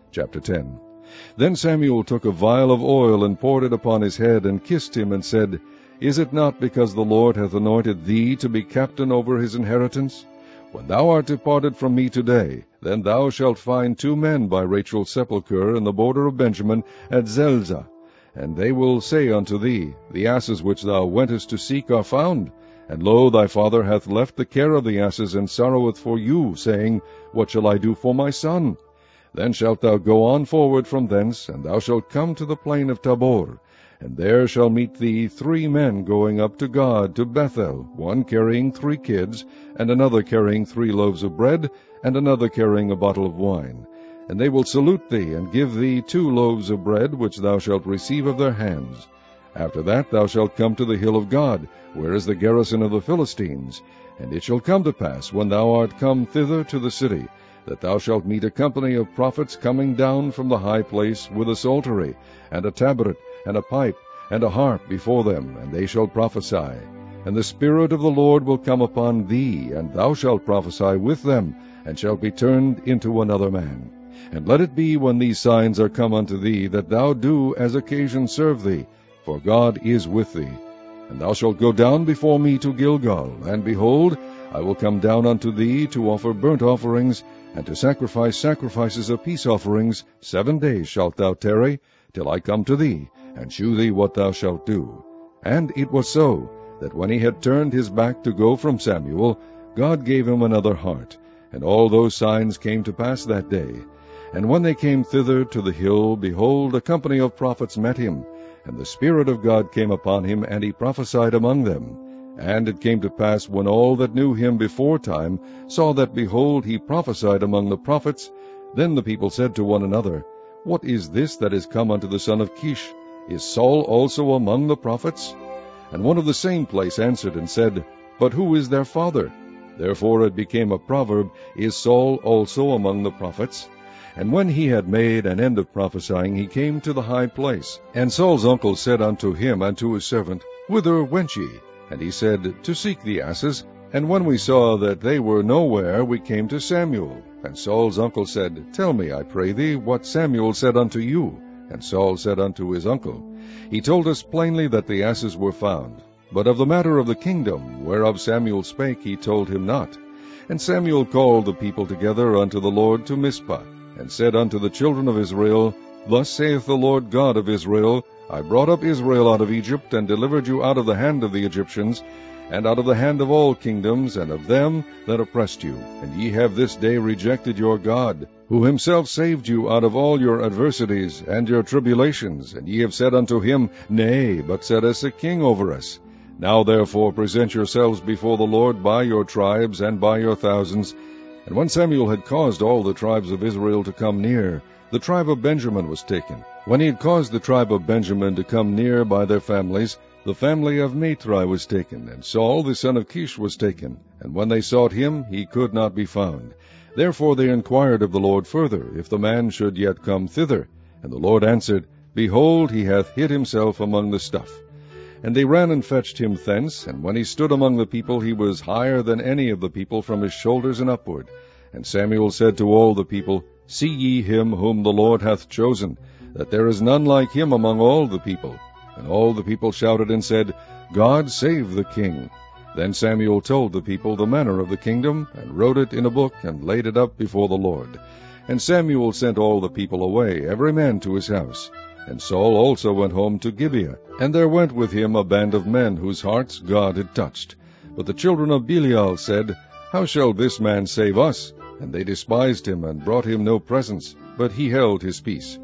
Chapter 10. Then Samuel took a vial of oil, and poured it upon his head, and kissed him, and said, Is it not because the Lord hath anointed thee to be captain over his inheritance? When thou art departed from me today, then thou shalt find 2 men by Rachel's sepulchre in the border of Benjamin at Zelzah. And they will say unto thee, The asses which thou wentest to seek are found. And lo, thy father hath left the care of the asses, and sorroweth for you, saying, What shall I do for my son? Then shalt thou go on forward from thence, and thou shalt come to the plain of Tabor. And there shall meet thee 3 men going up to God to Bethel, one carrying 3 kids, and another carrying 3 loaves of bread, and another carrying a bottle of wine. And they will salute thee, and give thee 2 loaves of bread, which thou shalt receive of their hands. After that thou shalt come to the hill of God, where is the garrison of the Philistines. And it shall come to pass, when thou art come thither to the city, that thou shalt meet a company of prophets coming down from the high place, with a psaltery, and a tabret, and a pipe, and a harp before them, and they shall prophesy. And the Spirit of the Lord will come upon thee, and thou shalt prophesy with them, and shalt be turned into another man. And let it be, when these signs are come unto thee, that thou do as occasion serve thee, for God is with thee. And thou shalt go down before me to Gilgal, and behold, I will come down unto thee to offer burnt offerings, and to sacrifice sacrifices of peace offerings. 7 days shalt thou tarry, till I come to thee, and shew thee what thou shalt do. And it was so, that when he had turned his back to go from Samuel, God gave him another heart. And all those signs came to pass that day. And when they came thither to the hill, behold, a company of prophets met him. And the Spirit of God came upon him, and he prophesied among them. And it came to pass, when all that knew him before time saw that, behold, he prophesied among the prophets, then the people said to one another, What is this that is come unto the son of Kish? Is Saul also among the prophets? And one of the same place answered and said, But who is their father? Therefore it became a proverb, Is Saul also among the prophets? And when he had made an end of prophesying, he came to the high place. And Saul's uncle said unto him and to his servant, Whither went ye? And he said, To seek the asses. And when we saw that they were nowhere, we came to Samuel. And Saul's uncle said, Tell me, I pray thee, what Samuel said unto you. And Saul said unto his uncle, He told us plainly that the asses were found. But of the matter of the kingdom, whereof Samuel spake, he told him not. And Samuel called the people together unto the Lord to Mizpah, and said unto the children of Israel, Thus saith the Lord God of Israel, I brought up Israel out of Egypt, and delivered you out of the hand of the Egyptians, and out of the hand of all kingdoms, and of them that oppressed you. And ye have this day rejected your God, who himself saved you out of all your adversities and your tribulations. And ye have said unto him, Nay, but set us a king over us. Now therefore present yourselves before the Lord by your tribes and by your thousands. And when Samuel had caused all the tribes of Israel to come near, the tribe of Benjamin was taken. When he had caused the tribe of Benjamin to come near by their families, the family of Matri was taken, and Saul the son of Kish was taken. And when they sought him, he could not be found. Therefore they inquired of the Lord further, if the man should yet come thither. And the Lord answered, Behold, he hath hid himself among the stuff. And they ran and fetched him thence, and when he stood among the people, he was higher than any of the people from his shoulders and upward. And Samuel said to all the people, See ye him whom the Lord hath chosen, that there is none like him among all the people. And all the people shouted and said, God save the king. Then Samuel told the people the manner of the kingdom, and wrote it in a book, and laid it up before the Lord. And Samuel sent all the people away, every man to his house. And Saul also went home to Gibeah, and there went with him a band of men whose hearts God had touched. But the children of Belial said, How shall this man save us? And they despised him, and brought him no presents, but he held his peace.